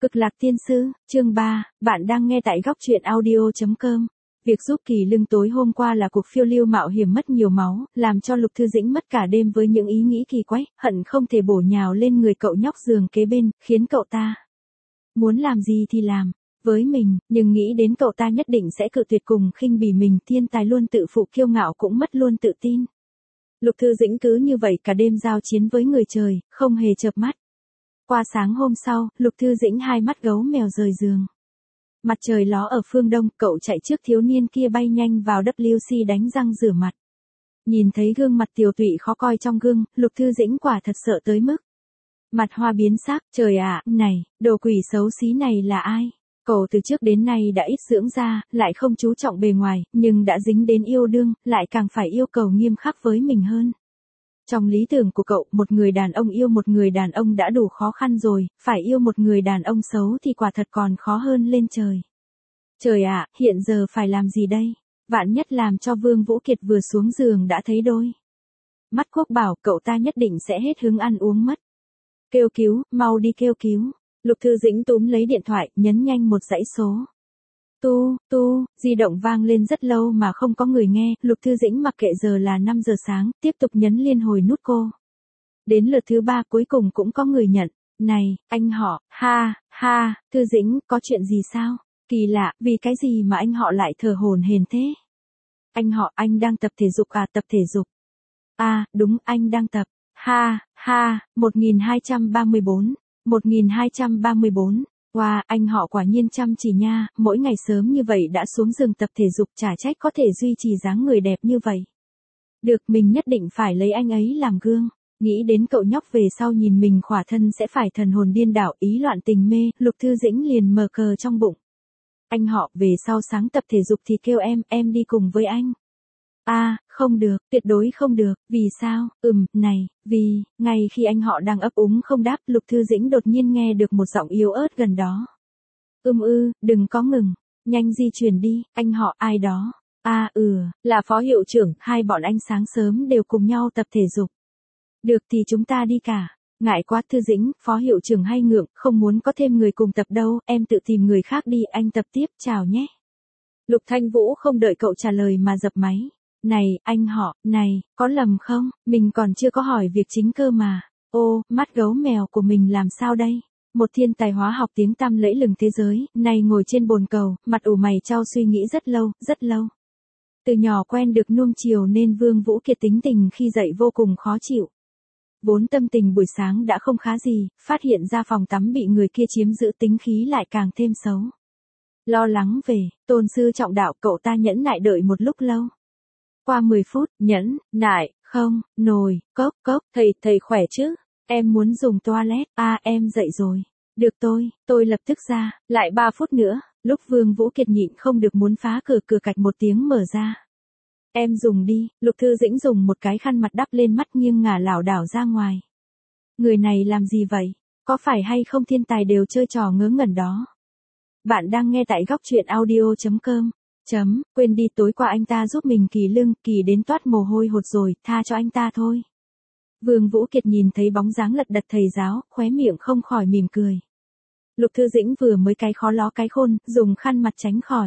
Cực lạc tiên sư, chương 3, bạn đang nghe tại góc truyện audio.com. Việc giúp Kỳ Lương tối hôm qua là cuộc phiêu lưu mạo hiểm mất nhiều máu, làm cho Lục Thư Dĩnh mất cả đêm với những ý nghĩ kỳ quái, hận không thể bổ nhào lên người cậu nhóc giường kế bên, khiến cậu ta muốn làm gì thì làm với mình, nhưng nghĩ đến cậu ta nhất định sẽ cự tuyệt cùng khinh bỉ mình, thiên tài luôn tự phụ kiêu ngạo cũng mất luôn tự tin. Lục Thư Dĩnh cứ như vậy cả đêm giao chiến với người trời, không hề chợp mắt. Qua sáng hôm sau, Lục Thư Dĩnh hai mắt gấu mèo rời giường. Mặt trời ló ở phương đông, cậu chạy trước thiếu niên kia bay nhanh vào WC đánh răng rửa mặt. Nhìn thấy gương mặt tiều tụy khó coi trong gương, Lục Thư Dĩnh quả thật sợ tới mức mặt hoa biến sắc. Trời ạ, này, đồ quỷ xấu xí này là ai? Cậu từ trước đến nay đã ít dưỡng da, lại không chú trọng bề ngoài, nhưng đã dính đến yêu đương, lại càng phải yêu cầu nghiêm khắc với mình hơn. Trong lý tưởng của cậu, một người đàn ông yêu một người đàn ông đã đủ khó khăn rồi, phải yêu một người đàn ông xấu thì quả thật còn khó hơn lên trời. Trời ạ, hiện giờ phải làm gì đây? Vạn nhất làm cho Vương Vũ Kiệt vừa xuống giường đã thấy đôi mắt quốc bảo, cậu ta nhất định sẽ hết hứng ăn uống mất. Kêu cứu, mau đi kêu cứu. Lục Thư Dĩnh túm lấy điện thoại, nhấn nhanh một dãy số. Di động vang lên rất lâu mà không có người nghe, Lục Thư Dĩnh mặc kệ giờ là 5 giờ sáng, tiếp tục nhấn liên hồi nút cô. Đến lượt thứ 3 cuối cùng cũng có người nhận. Này, anh họ, ha, Thư Dĩnh, có chuyện gì sao? Kỳ lạ, vì cái gì mà anh họ lại thở hổn hển thế? Anh họ, anh đang tập thể dục à, tập thể dục. À, đúng, anh đang tập. Ha, 1234. Wow, anh họ quả nhiên chăm chỉ nha, mỗi ngày sớm như vậy đã xuống giường tập thể dục, chả trách có thể duy trì dáng người đẹp như vậy. Được, mình nhất định phải lấy anh ấy làm gương. Nghĩ đến cậu nhóc về sau nhìn mình khỏa thân sẽ phải thần hồn điên đảo, ý loạn tình mê, Lục Thư Dĩnh liền mờ cờ trong bụng. Anh họ, về sau sáng tập thể dục thì kêu em đi cùng với anh. À, không được, tuyệt đối không được, vì sao? Này, vì, ngay khi anh họ đang ấp úng không đáp, Lục Thư Dĩnh đột nhiên nghe được một giọng yếu ớt gần đó. Đừng có ngừng, nhanh di chuyển đi, anh họ ai đó. À là phó hiệu trưởng, hai bọn anh sáng sớm đều cùng nhau tập thể dục. Được thì chúng ta đi cả. Ngại quá Thư Dĩnh, phó hiệu trưởng hay ngượng, không muốn có thêm người cùng tập đâu, em tự tìm người khác đi, anh tập tiếp, chào nhé. Lục Thanh Vũ không đợi cậu trả lời mà dập máy. Này, anh họ, này, có lầm không? Mình còn chưa có hỏi việc chính cơ mà. Ô, mắt gấu mèo của mình làm sao đây? Một thiên tài hóa học tiếng tăm lẫy lừng thế giới, này ngồi trên bồn cầu, mặt ủ mày chau suy nghĩ rất lâu. Từ nhỏ quen được nuông chiều nên Vương Vũ Kiệt tính tình khi dậy vô cùng khó chịu. Vốn tâm tình buổi sáng đã không khá gì, phát hiện ra phòng tắm bị người kia chiếm giữ tính khí lại càng thêm xấu. Lo lắng về, tôn sư trọng đạo, cậu ta nhẫn nại đợi một lúc lâu. Qua 10 phút, nhẫn nại, không, nồi, cốc, thầy khỏe chứ? Em muốn dùng toilet, em dậy rồi. Được tôi lập tức ra, lại 3 phút nữa, lúc Vương Vũ Kiệt nhịn không được muốn phá cửa cạch một tiếng mở ra. Em dùng đi, Lục Thư Dĩnh dùng một cái khăn mặt đắp lên mắt nghiêng ngả lảo đảo ra ngoài. Người này làm gì vậy? Có phải hay không thiên tài đều chơi trò ngớ ngẩn đó? Bạn đang nghe tại góc truyện audio.com. Quên đi, tối qua anh ta giúp mình Kỳ Lương, Kỳ đến toát mồ hôi hột rồi, tha cho anh ta thôi. Vương Vũ Kiệt nhìn thấy bóng dáng lật đật thầy giáo, khóe miệng không khỏi mỉm cười. Lục Thư Dĩnh vừa mới cái khó ló cái khôn, dùng khăn mặt tránh khỏi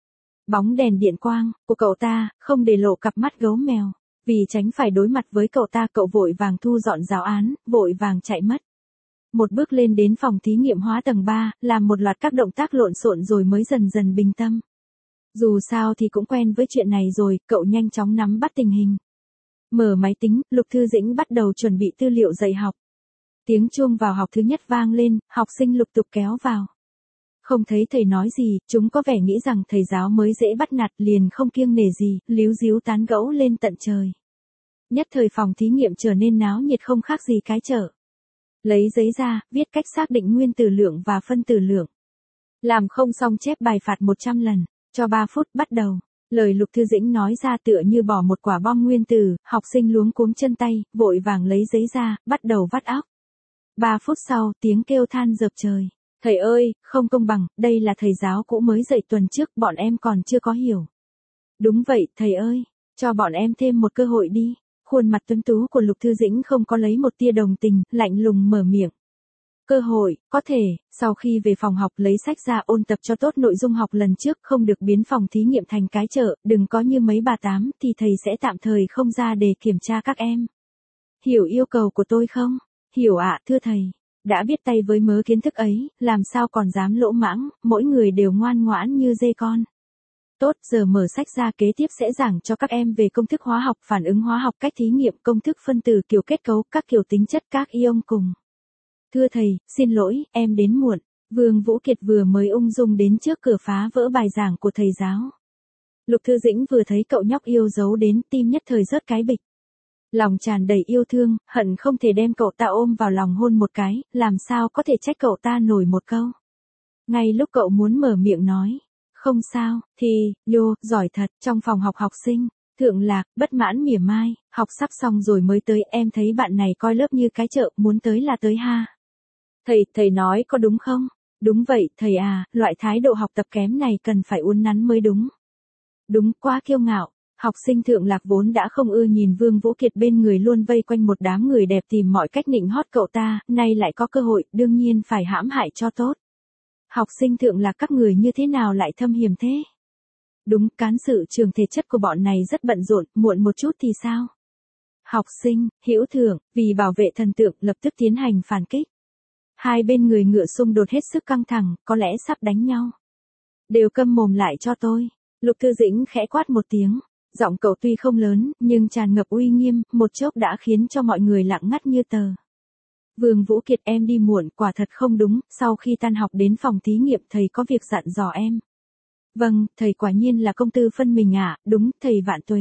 bóng đèn điện quang của cậu ta, không để lộ cặp mắt gấu mèo. Vì tránh phải đối mặt với cậu ta, cậu vội vàng thu dọn giáo án, vội vàng chạy mất. Một bước lên đến phòng thí nghiệm hóa tầng 3, làm một loạt các động tác lộn xộn rồi mới dần dần bình tâm. Dù sao thì cũng quen với chuyện này rồi, cậu nhanh chóng nắm bắt tình hình. Mở máy tính, Lục Thư Dĩnh bắt đầu chuẩn bị tư liệu dạy học. Tiếng chuông vào học thứ nhất vang lên, học sinh lục tục kéo vào. Không thấy thầy nói gì, chúng có vẻ nghĩ rằng thầy giáo mới dễ bắt nạt, liền không kiêng nể gì, líu díu tán gẫu lên tận trời. Nhất thời phòng thí nghiệm trở nên náo nhiệt không khác gì cái chợ. Lấy giấy ra, viết cách xác định nguyên tử lượng và phân tử lượng. Làm không xong chép bài phạt 100 lần. Cho 3 phút, bắt đầu. Lời Lục Thư Dĩnh nói ra tựa như bỏ một quả bom nguyên tử, học sinh luống cuống chân tay, vội vàng lấy giấy ra, bắt đầu vắt óc. 3 phút sau, tiếng kêu than dợp trời. Thầy ơi, không công bằng, đây là thầy giáo cũ mới dạy tuần trước, bọn em còn chưa có hiểu. Đúng vậy, thầy ơi, cho bọn em thêm một cơ hội đi. Khuôn mặt tuấn tú của Lục Thư Dĩnh không có lấy một tia đồng tình, lạnh lùng mở miệng. Cơ hội, có thể, sau khi về phòng học lấy sách ra ôn tập cho tốt nội dung học lần trước, không được biến phòng thí nghiệm thành cái chợ, đừng có như mấy bà tám thì thầy sẽ tạm thời không ra để kiểm tra các em. Hiểu yêu cầu của tôi không? Hiểu ạ, thưa thầy. Đã biết tay với mớ kiến thức ấy, làm sao còn dám lỗ mãng, mỗi người đều ngoan ngoãn như dê con. Tốt, giờ mở sách ra, kế tiếp sẽ giảng cho các em về công thức hóa học, phản ứng hóa học, cách thí nghiệm, công thức phân tử, kiểu kết cấu, các kiểu tính chất các ion cùng. Thưa thầy, xin lỗi, em đến muộn. Vương Vũ Kiệt vừa mới ung dung đến trước cửa phá vỡ bài giảng của thầy giáo. Lục Thư Dĩnh vừa thấy cậu nhóc yêu dấu đến, tim nhất thời rớt cái bịch. Lòng tràn đầy yêu thương, hận không thể đem cậu ta ôm vào lòng hôn một cái, làm sao có thể trách cậu ta nổi một câu. Ngay lúc cậu muốn mở miệng nói, không sao, thì, giỏi thật, trong phòng học học sinh, Thượng Lạc, bất mãn mỉa mai, học sắp xong rồi mới tới, em thấy bạn này coi lớp như cái chợ, muốn tới là tới ha. Thầy nói có đúng không? Đúng vậy, thầy à, loại thái độ học tập kém này cần phải uốn nắn mới đúng. Đúng, quá kiêu ngạo. Học sinh Thượng Lạc vốn đã không ưa nhìn Vương Vũ Kiệt bên người luôn vây quanh một đám người đẹp tìm mọi cách nịnh hót cậu ta, nay lại có cơ hội, đương nhiên phải hãm hại cho tốt. Học sinh Thượng Lạc các người như thế nào lại thâm hiểm thế? Đúng, cán sự trường thể chất của bọn này rất bận rộn, muộn một chút thì sao? Học sinh, Hữu Thượng, vì bảo vệ thần tượng lập tức tiến hành phản kích. Hai bên người ngựa xung đột hết sức căng thẳng, có lẽ sắp đánh nhau. Đều câm mồm lại cho tôi. Lục Thư Dĩnh khẽ quát một tiếng. Giọng cậu tuy không lớn, nhưng tràn ngập uy nghiêm, một chốc đã khiến cho mọi người lặng ngắt như tờ. Vương Vũ Kiệt, em đi muộn, quả thật không đúng, sau khi tan học đến phòng thí nghiệm thầy có việc dặn dò em. Vâng, thầy quả nhiên là công tư phân mình ạ, đúng, thầy vạn tuế.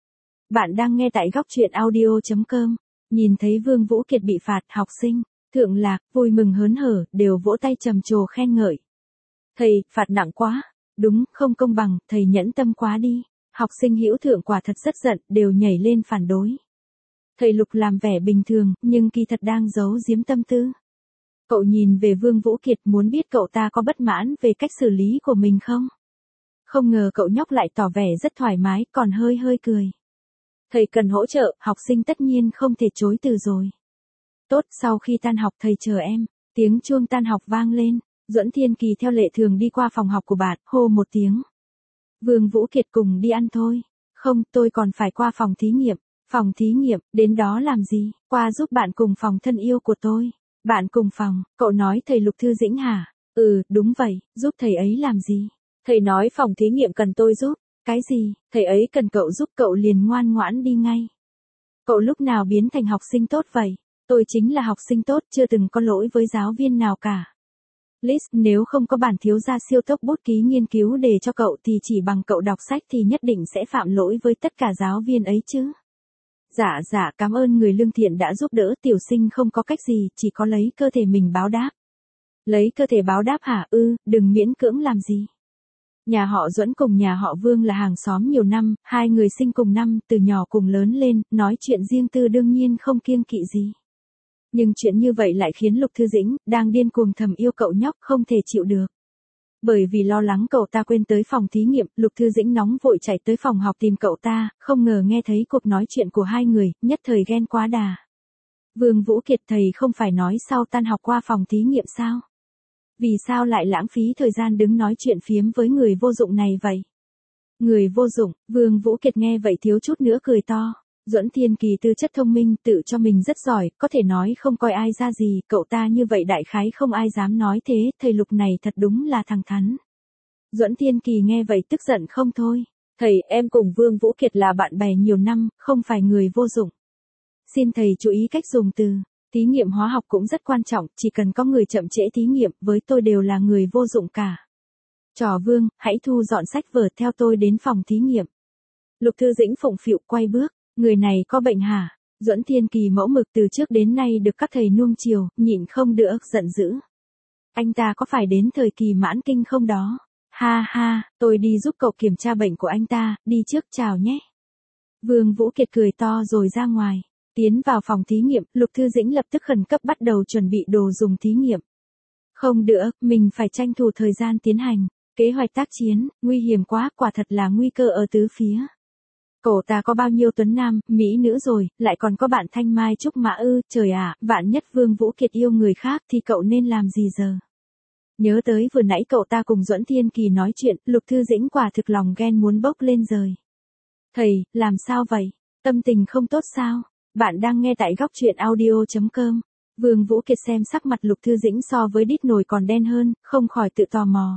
Bạn đang nghe tại góc truyện audio.com, nhìn thấy Vương Vũ Kiệt bị phạt, học sinh, Thượng Lạc, vui mừng hớn hở, đều vỗ tay trầm trồ khen ngợi. Thầy, phạt nặng quá, đúng, không công bằng, thầy nhẫn tâm quá đi. Học sinh Hữu Thượng quả thật rất giận, đều nhảy lên phản đối. Thầy Lục làm vẻ bình thường, nhưng kỳ thật đang giấu giếm tâm tư. Cậu nhìn về Vương Vũ Kiệt, muốn biết cậu ta có bất mãn về cách xử lý của mình không? Không ngờ cậu nhóc lại tỏ vẻ rất thoải mái, còn hơi cười. Thầy cần hỗ trợ, học sinh tất nhiên không thể chối từ rồi. Tốt, sau khi tan học thầy chờ em. Tiếng chuông tan học vang lên, Duẫn Thiên Kỳ theo lệ thường đi qua phòng học của bạn, hô một tiếng. Vương Vũ Kiệt, cùng đi ăn thôi. Không, tôi còn phải qua phòng thí nghiệm. Phòng thí nghiệm, đến đó làm gì? Qua giúp bạn cùng phòng thân yêu của tôi. Bạn cùng phòng, cậu nói thầy Lục Thư Dĩnh hả? Ừ, đúng vậy, giúp thầy ấy làm gì? Thầy nói phòng thí nghiệm cần tôi giúp. Cái gì? Thầy ấy cần cậu giúp, cậu liền ngoan ngoãn đi ngay. Cậu lúc nào biến thành học sinh tốt vậy? Tôi chính là học sinh tốt, chưa từng có lỗi với giáo viên nào cả. Liz, nếu không có bản thiếu gia siêu tốc bút ký nghiên cứu để cho cậu thì chỉ bằng cậu đọc sách thì nhất định sẽ phạm lỗi với tất cả giáo viên ấy chứ. Dạ, cảm ơn người lương thiện đã giúp đỡ, tiểu sinh không có cách gì, chỉ có lấy cơ thể mình báo đáp. Lấy cơ thể báo đáp hả? Đừng miễn cưỡng làm gì. Nhà họ Duẫn cùng nhà họ Vương là hàng xóm nhiều năm, hai người sinh cùng năm, từ nhỏ cùng lớn lên, nói chuyện riêng tư đương nhiên không kiêng kỵ gì. Nhưng chuyện như vậy lại khiến Lục Thư Dĩnh, đang điên cuồng thầm yêu cậu nhóc, không thể chịu được. Bởi vì lo lắng cậu ta quên tới phòng thí nghiệm, Lục Thư Dĩnh nóng vội chạy tới phòng học tìm cậu ta, không ngờ nghe thấy cuộc nói chuyện của hai người, nhất thời ghen quá đà. Vương Vũ Kiệt, thầy không phải nói sau tan học qua phòng thí nghiệm sao? Vì sao lại lãng phí thời gian đứng nói chuyện phiếm với người vô dụng này vậy? Người vô dụng, Vương Vũ Kiệt nghe vậy thiếu chút nữa cười to. Duẫn Thiên Kỳ tư chất thông minh, tự cho mình rất giỏi, có thể nói không coi ai ra gì, cậu ta như vậy đại khái không ai dám nói thế, thầy Lục này thật đúng là thẳng thắn. Duẫn Thiên Kỳ nghe vậy tức giận không thôi. Thầy, em cùng Vương Vũ Kiệt là bạn bè nhiều năm, không phải người vô dụng. Xin thầy chú ý cách dùng từ. Thí nghiệm hóa học cũng rất quan trọng, chỉ cần có người chậm trễ thí nghiệm, với tôi đều là người vô dụng cả. Trò Vương, hãy thu dọn sách vở theo tôi đến phòng thí nghiệm. Lục Thư Dĩnh phụng phịu quay bước. Người này có bệnh hả? Duẫn Thiên Kỳ mẫu mực từ trước đến nay được các thầy nuông chiều, nhịn không được giận dữ. Anh ta có phải đến thời kỳ mãn kinh không đó? Ha, tôi đi giúp cậu kiểm tra bệnh của anh ta, đi trước chào nhé. Vương Vũ Kiệt cười to rồi ra ngoài. Tiến vào phòng thí nghiệm, Lục Thư Dĩnh lập tức khẩn cấp bắt đầu chuẩn bị đồ dùng thí nghiệm. Không được, mình phải tranh thủ thời gian tiến hành. Kế hoạch tác chiến, nguy hiểm quá, quả thật là nguy cơ ở tứ phía. Cậu ta có bao nhiêu tuấn nam, mỹ nữ rồi, lại còn có bạn Thanh Mai Trúc Mã ư, trời ạ, vạn nhất Vương Vũ Kiệt yêu người khác thì cậu nên làm gì giờ? Nhớ tới vừa nãy cậu ta cùng Duẫn Thiên Kỳ nói chuyện, Lục Thư Dĩnh quả thực lòng ghen muốn bốc lên rời. Thầy, làm sao vậy? Tâm tình không tốt sao? Bạn đang nghe tại góc truyện audio.com. Vương Vũ Kiệt xem sắc mặt Lục Thư Dĩnh so với đít nồi còn đen hơn, không khỏi tự tò mò.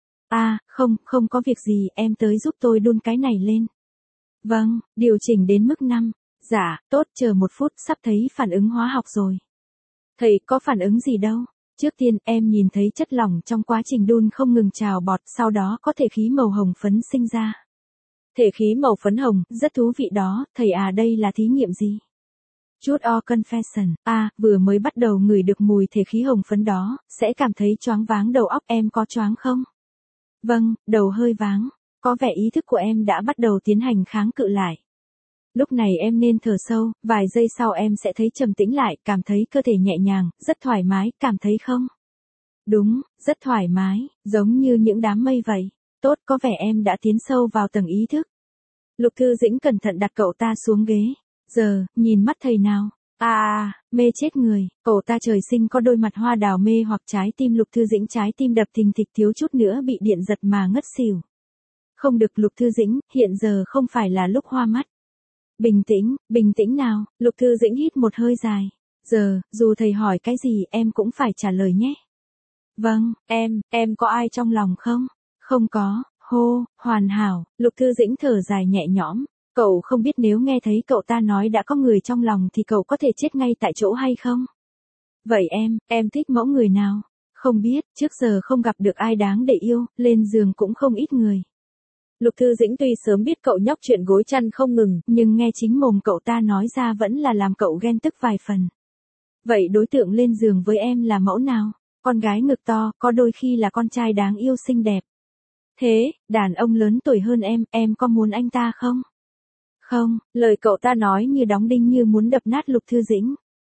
Không có việc gì, em tới giúp tôi đun cái này lên. Vâng, điều chỉnh đến mức 5. Dạ, tốt, chờ một phút, sắp thấy phản ứng hóa học rồi. Thầy, có phản ứng gì đâu. Trước tiên, em nhìn thấy chất lỏng trong quá trình đun không ngừng trào bọt, sau đó có thể khí màu hồng phấn sinh ra. Thể khí màu phấn hồng, rất thú vị đó, thầy à đây là thí nghiệm gì? Chút or confession, vừa mới bắt đầu ngửi được mùi thể khí hồng phấn đó, sẽ cảm thấy choáng váng đầu óc, em có choáng không? Vâng, đầu hơi váng, có vẻ ý thức của em đã bắt đầu tiến hành kháng cự lại. Lúc này em nên thở sâu, vài giây sau em sẽ thấy trầm tĩnh lại, cảm thấy cơ thể nhẹ nhàng, rất thoải mái, cảm thấy không? Đúng, rất thoải mái, giống như những đám mây vậy. Tốt, có vẻ em đã tiến sâu vào tầng ý thức. Lục Thư Dĩnh cẩn thận đặt cậu ta xuống ghế. Giờ, nhìn mắt thầy nào. Mê chết người, cậu ta trời sinh có đôi mặt hoa đào mê hoặc trái tim Lục Thư Dĩnh trái tim đập thình thịch thiếu chút nữa bị điện giật mà ngất xỉu. Không được Lục Thư Dĩnh, hiện giờ không phải là lúc hoa mắt. Bình tĩnh nào, Lục Thư Dĩnh hít một hơi dài. Giờ, dù thầy hỏi cái gì em cũng phải trả lời nhé. Vâng, em có ai trong lòng không? Không có, hoàn hảo, Lục Thư Dĩnh thở dài nhẹ nhõm. Cậu không biết nếu nghe thấy cậu ta nói đã có người trong lòng thì cậu có thể chết ngay tại chỗ hay không? Vậy em thích mẫu người nào? Không biết, trước giờ không gặp được ai đáng để yêu, lên giường cũng không ít người. Lục Thư Dĩnh tuy sớm biết cậu nhóc chuyện gối chăn không ngừng, nhưng nghe chính mồm cậu ta nói ra vẫn là làm cậu ghen tức vài phần. Vậy đối tượng lên giường với em là mẫu nào? Con gái ngực to, có đôi khi là con trai đáng yêu xinh đẹp. Thế, đàn ông lớn tuổi hơn em có muốn anh ta không? Không, lời cậu ta nói như đóng đinh như muốn đập nát Lục Thư Dĩnh.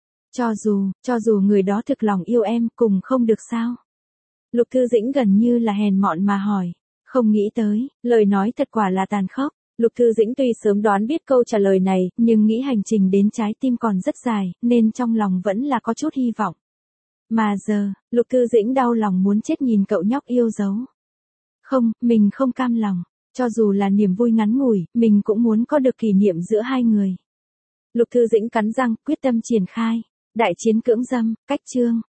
Cho dù người đó thực lòng yêu em, cùng không được sao? Lục Thư Dĩnh gần như là hèn mọn mà hỏi. Không nghĩ tới, lời nói thật quả là tàn khốc. Lục Thư Dĩnh tuy sớm đoán biết câu trả lời này, nhưng nghĩ hành trình đến trái tim còn rất dài, nên trong lòng vẫn là có chút hy vọng. Mà giờ, Lục Thư Dĩnh đau lòng muốn chết nhìn cậu nhóc yêu dấu. Không, mình không cam lòng. Cho dù là niềm vui ngắn ngủi, mình cũng muốn có được kỷ niệm giữa hai người. Lục Thư Dĩnh cắn răng, quyết tâm triển khai. Đại chiến cưỡng dâm, cách chương.